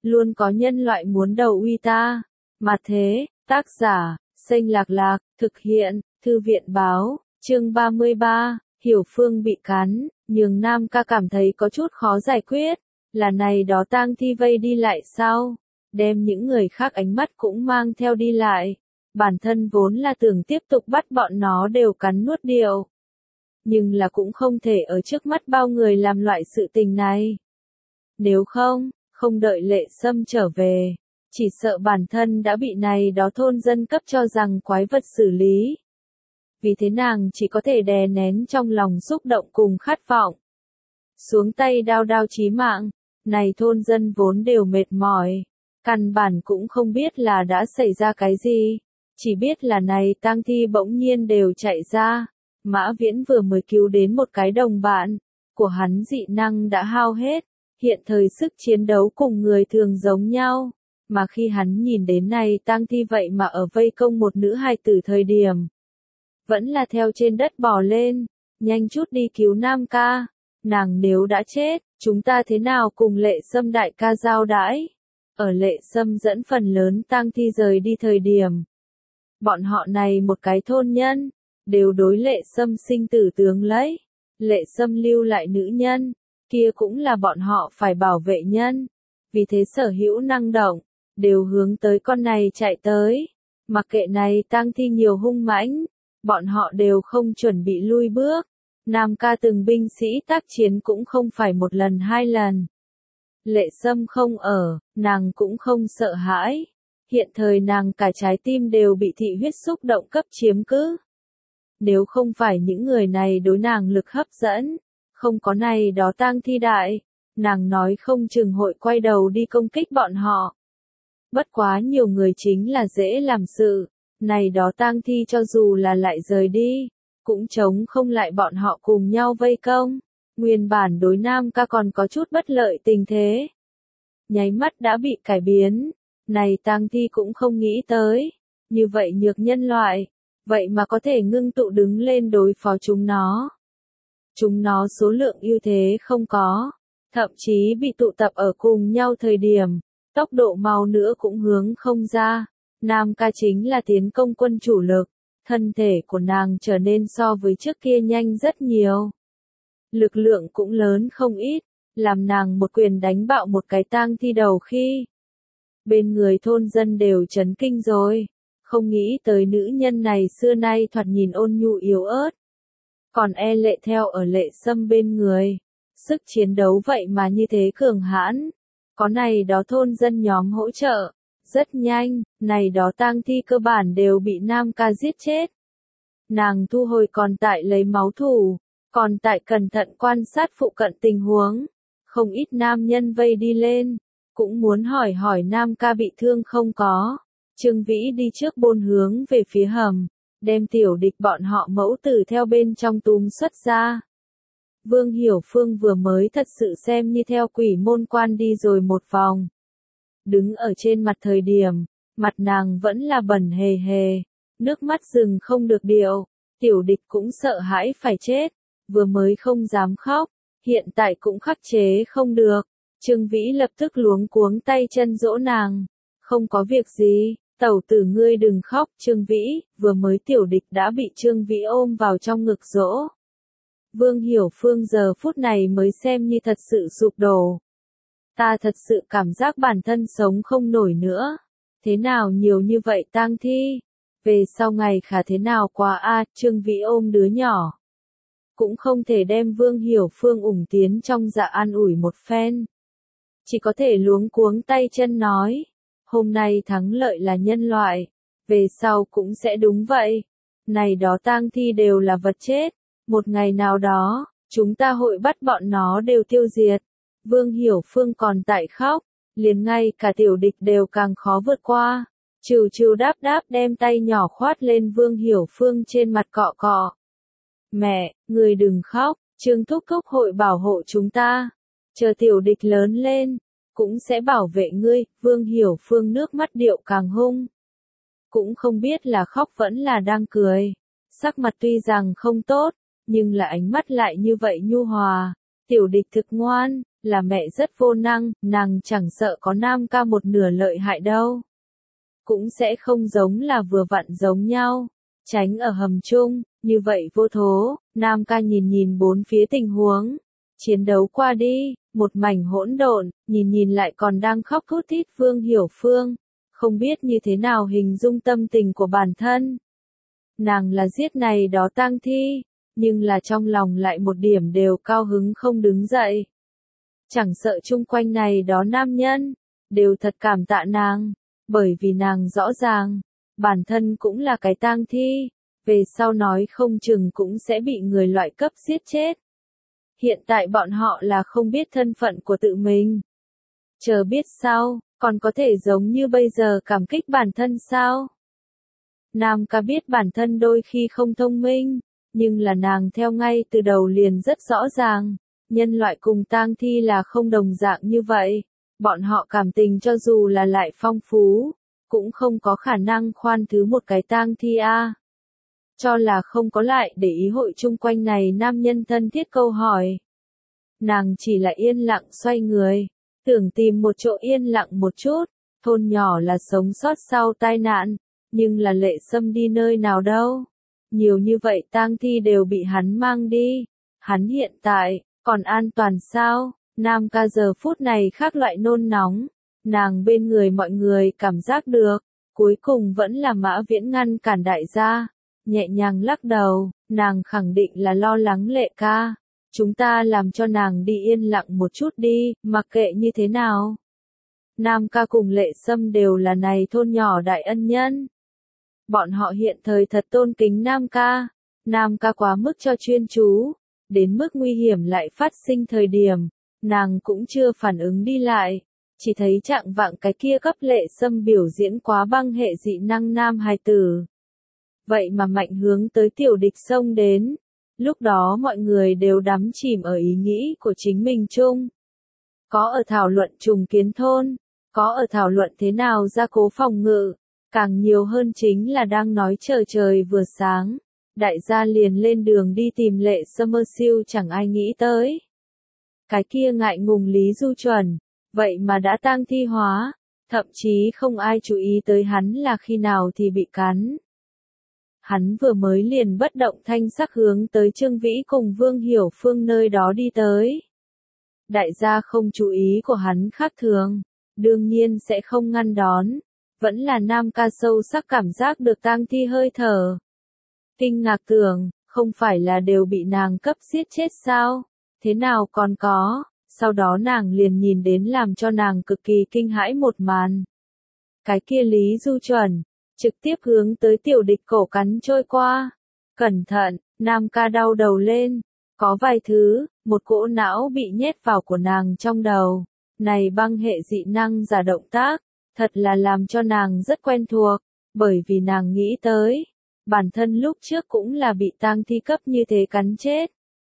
luôn có nhân loại muốn đầu uy ta. Mà thế, tác giả, Xanh Lạc Lạc, thực hiện, Thư viện báo, chương 33, Hiểu Phương bị cắn, nhường Nam ca cảm thấy có chút khó giải quyết, là này đó tang thi vây đi lại sao, đem những người khác ánh mắt cũng mang theo đi lại, bản thân vốn là tưởng tiếp tục bắt bọn nó đều cắn nuốt điệu. Nhưng là cũng không thể ở trước mắt bao người làm loại sự tình này. Nếu không đợi Lệ Sâm trở về, chỉ sợ bản thân đã bị này đó thôn dân cấp cho rằng quái vật xử lý. Vì thế nàng chỉ có thể đè nén trong lòng xúc động cùng khát vọng. Xuống tay đao chí mạng, này thôn dân vốn đều mệt mỏi, căn bản cũng không biết là đã xảy ra cái gì, chỉ biết là này tang thi bỗng nhiên đều chạy ra. Mã Viễn vừa mới cứu đến một cái đồng bạn, của hắn dị năng đã hao hết, hiện thời sức chiến đấu cùng người thường giống nhau, mà khi hắn nhìn đến này tang thi vậy mà ở vây công một nữ hài tử thời điểm. Vẫn là theo trên đất bò lên, nhanh chút đi cứu Nam ca, nàng nếu đã chết, chúng ta thế nào cùng Lệ Sâm đại ca giao đãi. Ở Lệ Sâm dẫn phần lớn tang thi rời đi thời điểm. Bọn họ này một cái thôn nhân, đều đối Lệ Sâm sinh tử tướng lấy. Lệ Sâm lưu lại nữ nhân, kia cũng là bọn họ phải bảo vệ nhân. Vì thế sở hữu năng động, đều hướng tới con này chạy tới. Mặc kệ này tang thi nhiều hung mãnh, bọn họ đều không chuẩn bị lui bước. Nam ca từng binh sĩ tác chiến cũng không phải một lần hai lần. Lệ Sâm không ở, nàng cũng không sợ hãi. Hiện thời nàng cả trái tim đều bị thị huyết xúc động cấp chiếm cứ. Nếu không phải những người này đối nàng lực hấp dẫn, không có này đó tang thi đại, nàng nói không chừng hội quay đầu đi công kích bọn họ. Bất quá nhiều người chính là dễ làm sự, này đó tang thi cho dù là lại rời đi, cũng chống không lại bọn họ cùng nhau vây công. Nguyên bản đối Nam ca còn có chút bất lợi tình thế. Nháy mắt đã bị cải biến, này tang thi cũng không nghĩ tới, như vậy nhược nhân loại. Vậy mà có thể ngưng tụ đứng lên đối phó chúng nó. Chúng nó số lượng ưu thế không có, thậm chí bị tụ tập ở cùng nhau thời điểm, tốc độ mau nữa cũng hướng không ra. Nam ca chính là tiến công quân chủ lực, thân thể của nàng trở nên so với trước kia nhanh rất nhiều. Lực lượng cũng lớn không ít, làm nàng một quyền đánh bạo một cái tang thi đầu khi. Bên người thôn dân đều chấn kinh rồi. Không nghĩ tới nữ nhân này xưa nay thoạt nhìn ôn nhu yếu ớt. Còn e lệ theo ở Lệ Sâm bên người. Sức chiến đấu vậy mà như thế cường hãn. Có này đó thôn dân nhóm hỗ trợ. Rất nhanh, này đó tang thi cơ bản đều bị Nam ca giết chết. Nàng thu hồi còn tại lấy máu thủ. Còn tại cẩn thận quan sát phụ cận tình huống. Không ít nam nhân vây đi lên. Cũng muốn hỏi Nam ca bị thương không có. Trương Vĩ đi trước bôn hướng về phía hầm, đem tiểu địch bọn họ mẫu tử theo bên trong túm xuất ra. Vương Hiểu Phương vừa mới thật sự xem như theo quỷ môn quan đi rồi một vòng. Đứng ở trên mặt thời điểm, mặt nàng vẫn là bẩn hề hề, nước mắt rừng không được điệu, tiểu địch cũng sợ hãi phải chết, vừa mới không dám khóc, hiện tại cũng khắc chế không được. Trương Vĩ lập tức luống cuống tay chân dỗ nàng, không có việc gì. Tẩu tử ngươi đừng khóc, Trương Vĩ, vừa mới tiểu địch đã bị Trương Vĩ ôm vào trong ngực dỗ. Vương Hiểu Phương giờ phút này mới xem như thật sự sụp đổ. Ta thật sự cảm giác bản thân sống không nổi nữa. Thế nào nhiều như vậy tang thi? Về sau ngày khả thế nào qua a? Trương Vĩ ôm đứa nhỏ. Cũng không thể đem Vương Hiểu Phương ủng tiến trong dạ an ủi một phen. Chỉ có thể luống cuống tay chân nói. Hôm nay thắng lợi là nhân loại, về sau cũng sẽ đúng vậy. Này đó tang thi đều là vật chết, một ngày nào đó, chúng ta hội bắt bọn nó đều tiêu diệt. Vương Hiểu Phương còn tại khóc, liền ngay cả tiểu địch đều càng khó vượt qua. Trừ đáp đem tay nhỏ khoát lên Vương Hiểu Phương trên mặt cọ cọ. Mẹ, người đừng khóc, Trương Thúc Thúc hội bảo hộ chúng ta. Chờ tiểu địch lớn lên. Cũng sẽ bảo vệ ngươi. Vương Hiểu Phương nước mắt điệu càng hung. Cũng không biết là khóc vẫn là đang cười. Sắc mặt tuy rằng không tốt, nhưng là ánh mắt lại như vậy nhu hòa. Tiểu địch thực ngoan, là mẹ rất vô năng, nàng chẳng sợ có Nam ca một nửa lợi hại đâu. Cũng sẽ không giống là vừa vặn giống nhau. Tránh ở hầm chung, như vậy vô thố, Nam ca nhìn nhìn bốn phía tình huống. Chiến đấu qua đi, một mảnh hỗn độn, nhìn lại còn đang khóc thút thít Vương Hiểu Phương. Không biết như thế nào hình dung tâm tình của bản thân. Nàng là giết này đó tang thi, nhưng là trong lòng lại một điểm đều cao hứng không đứng dậy. Chẳng sợ chung quanh này đó nam nhân, đều thật cảm tạ nàng, bởi vì nàng rõ ràng, bản thân cũng là cái tang thi, về sau nói không chừng cũng sẽ bị người loại cấp giết chết. Hiện tại bọn họ là không biết thân phận của tự mình. Chờ biết sau, còn có thể giống như bây giờ cảm kích bản thân sao? Nam ca biết bản thân đôi khi không thông minh, nhưng là nàng theo ngay từ đầu liền rất rõ ràng, nhân loại cùng tang thi là không đồng dạng như vậy, bọn họ cảm tình cho dù là lại phong phú, cũng không có khả năng khoan thứ một cái tang thi a. Cho là không có lại để ý hội chung quanh này nam nhân thân thiết câu hỏi. Nàng chỉ là yên lặng xoay người, tưởng tìm một chỗ yên lặng một chút, thôn nhỏ là sống sót sau tai nạn, nhưng là Lệ Sâm đi nơi nào đâu. Nhiều như vậy tang thi đều bị hắn mang đi, hắn hiện tại, còn an toàn sao? Nam ca giờ phút này khác loại nôn nóng, nàng bên người mọi người cảm giác được, cuối cùng vẫn là Mã Viễn ngăn cản đại gia, nhẹ nhàng lắc đầu, nàng khẳng định là lo lắng Lệ ca. Chúng ta làm cho nàng đi yên lặng một chút đi, mặc kệ như thế nào. Nam ca cùng Lệ Sâm đều là này thôn nhỏ đại ân nhân. Bọn họ hiện thời thật tôn kính Nam ca. Nam ca quá mức cho chuyên chú, đến mức nguy hiểm lại phát sinh thời điểm, nàng cũng chưa phản ứng đi lại, chỉ thấy trạng vạng cái kia cấp Lệ Sâm biểu diễn quá băng hệ dị năng nam hài tử. Vậy mà mạnh hướng tới tiểu địch xông đến. Lúc đó mọi người đều đắm chìm ở ý nghĩ của chính mình chung. Có ở thảo luận trùng kiến thôn, có ở thảo luận thế nào gia cố phòng ngự, càng nhiều hơn chính là đang nói trời vừa sáng. Đại gia liền lên đường đi tìm Lệ Sâm siêu chẳng ai nghĩ tới. Cái kia ngại ngùng Lý Du Chuẩn, vậy mà đã tang thi hóa, thậm chí không ai chú ý tới hắn là khi nào thì bị cắn. Hắn vừa mới liền bất động thanh sắc hướng tới Trương Vĩ cùng Vương Hiểu Phương nơi đó đi tới. Đại gia không chú ý của hắn khác thường, đương nhiên sẽ không ngăn đón, vẫn là Nam ca sâu sắc cảm giác được tang thi hơi thở. Kinh ngạc tưởng, không phải là đều bị nàng cấp giết chết sao, thế nào còn có, sau đó nàng liền nhìn đến làm cho nàng cực kỳ kinh hãi một màn. Cái kia Lý Du Chuẩn, trực tiếp hướng tới tiểu địch cổ cắn trôi qua. Cẩn thận, Nam ca đau đầu lên. Có vài thứ, một cỗ não bị nhét vào của nàng trong đầu. Này băng hệ dị năng giả động tác, thật là làm cho nàng rất quen thuộc, bởi vì nàng nghĩ tới. Bản thân lúc trước cũng là bị tang thi cấp như thế cắn chết.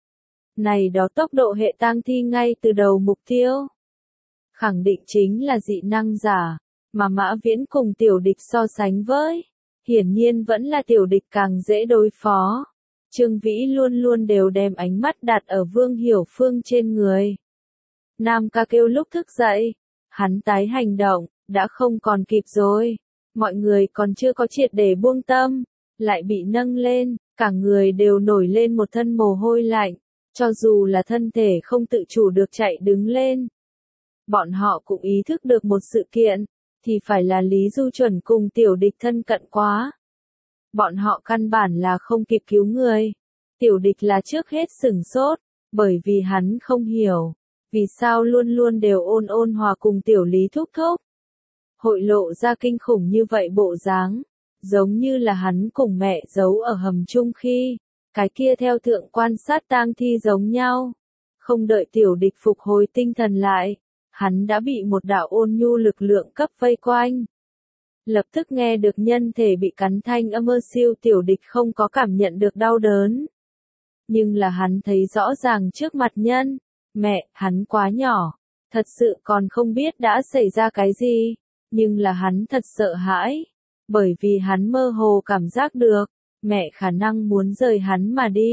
Này đó tốc độ hệ tang thi ngay từ đầu mục tiêu. Khẳng định chính là dị năng giả. Mà Mã Viễn cùng tiểu địch so sánh với, hiển nhiên vẫn là tiểu địch càng dễ đối phó. Trương Vĩ luôn luôn đều đem ánh mắt đặt ở Vương Hiểu Phương trên người. Nam ca kêu lúc thức dậy, hắn tái hành động, đã không còn kịp rồi. Mọi người còn chưa có triệt để buông tâm, lại bị nâng lên, cả người đều nổi lên một thân mồ hôi lạnh, cho dù là thân thể không tự chủ được chạy đứng lên. Bọn họ cũng ý thức được một sự kiện, thì phải là Lý Du Chuẩn cùng tiểu địch thân cận quá. Bọn họ căn bản là không kịp cứu người. Tiểu địch là trước hết sửng sốt, bởi vì hắn không hiểu, vì sao luôn luôn đều ôn hòa cùng tiểu Lý thúc thúc. Hội lộ ra kinh khủng như vậy bộ dáng, giống như là hắn cùng mẹ giấu ở hầm chung khi, cái kia theo thượng quan sát tang thi giống nhau. Không đợi tiểu địch phục hồi tinh thần lại, hắn đã bị một đạo ôn nhu lực lượng cấp vây quanh. Lập tức nghe được nhân thể bị cắn thanh âm siêu tiểu địch không có cảm nhận được đau đớn. Nhưng là hắn thấy rõ ràng trước mặt nhân, mẹ, hắn quá nhỏ, thật sự còn không biết đã xảy ra cái gì, nhưng là hắn thật sợ hãi, bởi vì hắn mơ hồ cảm giác được, mẹ khả năng muốn rời hắn mà đi,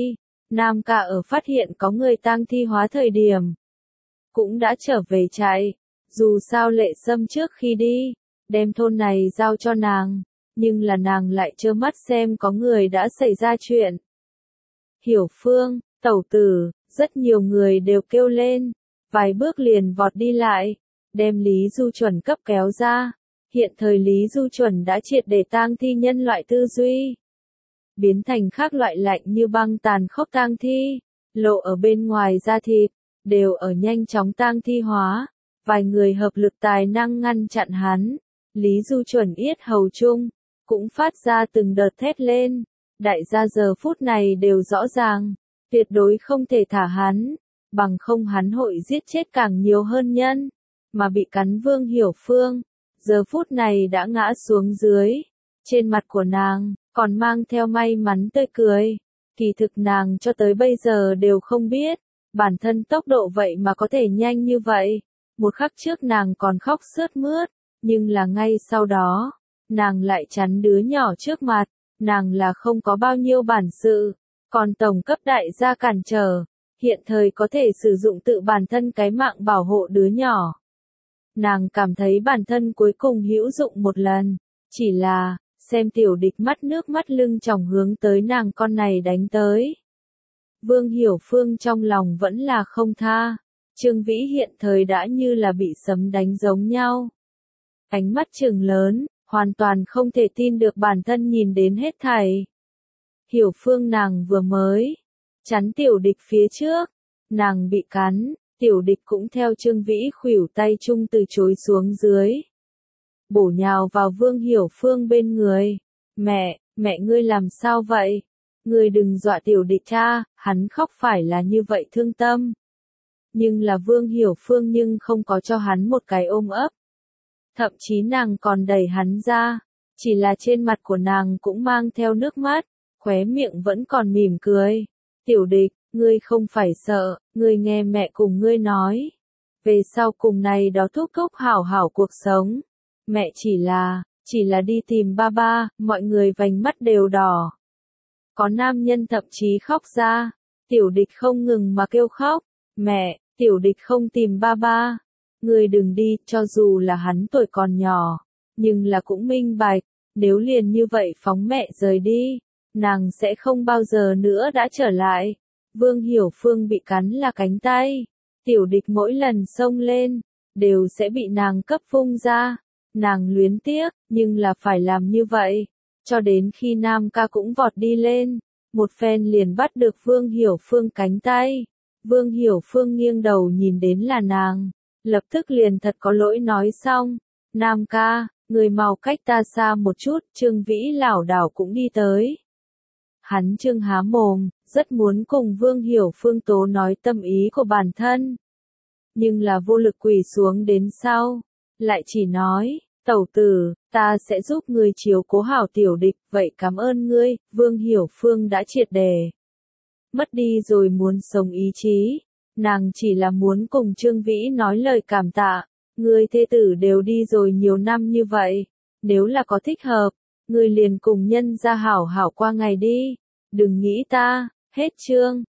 Nam ca ở phát hiện có người tang thi hóa thời điểm, cũng đã trở về trại. Dù sao Lệ Sâm trước khi đi, đem thôn này giao cho nàng, nhưng là nàng lại trơ mắt xem có người đã xảy ra chuyện. Hiểu Phương, tẩu tử, rất nhiều người đều kêu lên, vài bước liền vọt đi lại, đem Lý Du Chuẩn cấp kéo ra. Hiện thời Lý Du Chuẩn đã triệt để tang thi nhân loại tư duy, biến thành khác loại lạnh như băng tàn khốc tang thi, lộ ở bên ngoài da thịt, đều ở nhanh chóng tang thi hóa. Vài người hợp lực tài năng ngăn chặn hắn, Lý Du Chuẩn yết hầu chung, cũng phát ra từng đợt thét lên. Đại gia giờ phút này đều rõ ràng, tuyệt đối không thể thả hắn, bằng không hắn hội giết chết càng nhiều hơn nhân, mà bị cắn Vương Hiểu Phương, giờ phút này đã ngã xuống dưới, trên mặt của nàng, còn mang theo may mắn tươi cười, kỳ thực nàng cho tới bây giờ đều không biết, bản thân tốc độ vậy mà có thể nhanh như vậy, một khắc trước nàng còn khóc sướt mướt, nhưng là ngay sau đó, nàng lại chắn đứa nhỏ trước mặt. Nàng là không có bao nhiêu bản sự, còn tổng cấp đại gia cản trở, hiện thời có thể sử dụng tự bản thân cái mạng bảo hộ đứa nhỏ. Nàng cảm thấy bản thân cuối cùng hữu dụng một lần, chỉ là, xem tiểu địch mắt nước mắt lưng tròng hướng tới nàng con này đánh tới. Vương Hiểu Phương trong lòng vẫn là không tha, Trương Vĩ hiện thời đã như là bị sấm đánh giống nhau. Ánh mắt trừng lớn, hoàn toàn không thể tin được bản thân nhìn đến hết thảy. Hiểu Phương nàng vừa mới chắn tiểu địch phía trước, nàng bị cắn, tiểu địch cũng theo Trương Vĩ khuỷu tay chung từ chối xuống dưới. Bổ nhào vào Vương Hiểu Phương bên người. Mẹ ngươi làm sao vậy? Ngươi đừng dọa tiểu địch cha, hắn khóc phải là như vậy thương tâm. Nhưng là Vương Hiểu Phương nhưng không có cho hắn một cái ôm ấp. Thậm chí nàng còn đẩy hắn ra, chỉ là trên mặt của nàng cũng mang theo nước mắt, khóe miệng vẫn còn mỉm cười. Tiểu địch, ngươi không phải sợ, ngươi nghe mẹ cùng ngươi nói. Về sau cùng này đó thúc thúc hảo hảo cuộc sống. Mẹ chỉ là đi tìm ba ba, mọi người vành mắt đều đỏ. Có nam nhân thậm chí khóc ra, tiểu địch không ngừng mà kêu khóc. Mẹ, tiểu địch không tìm ba ba. Ngươi đừng đi, cho dù là hắn tuổi còn nhỏ, nhưng là cũng minh bạch, nếu liền như vậy phóng mẹ rời đi, nàng sẽ không bao giờ nữa đã trở lại. Vương Hiểu Phương bị cắn là cánh tay, tiểu địch mỗi lần xông lên, đều sẽ bị nàng cấp phung ra. Nàng luyến tiếc, nhưng là phải làm như vậy, cho đến khi Nam ca cũng vọt đi lên, một phen liền bắt được Vương Hiểu Phương cánh tay. Vương Hiểu Phương nghiêng đầu nhìn đến là nàng. Lập tức liền thật có lỗi nói xong, Nam ca, người mau cách ta xa một chút, Trương Vĩ lảo đảo cũng đi tới. Hắn trương há mồm, rất muốn cùng Vương Hiểu Phương tố nói tâm ý của bản thân. Nhưng là vô lực quỳ xuống đến sau, lại chỉ nói, tẩu tử, ta sẽ giúp người chiếu cố hảo tiểu địch, vậy cảm ơn ngươi. Vương Hiểu Phương đã triệt để mất đi rồi muốn sống ý chí. Nàng chỉ là muốn cùng Trương Vĩ nói lời cảm tạ, ngươi thê tử đều đi rồi nhiều năm như vậy, nếu là có thích hợp, ngươi liền cùng nhân ra hảo hảo qua ngày đi, đừng nghĩ ta, hết chương.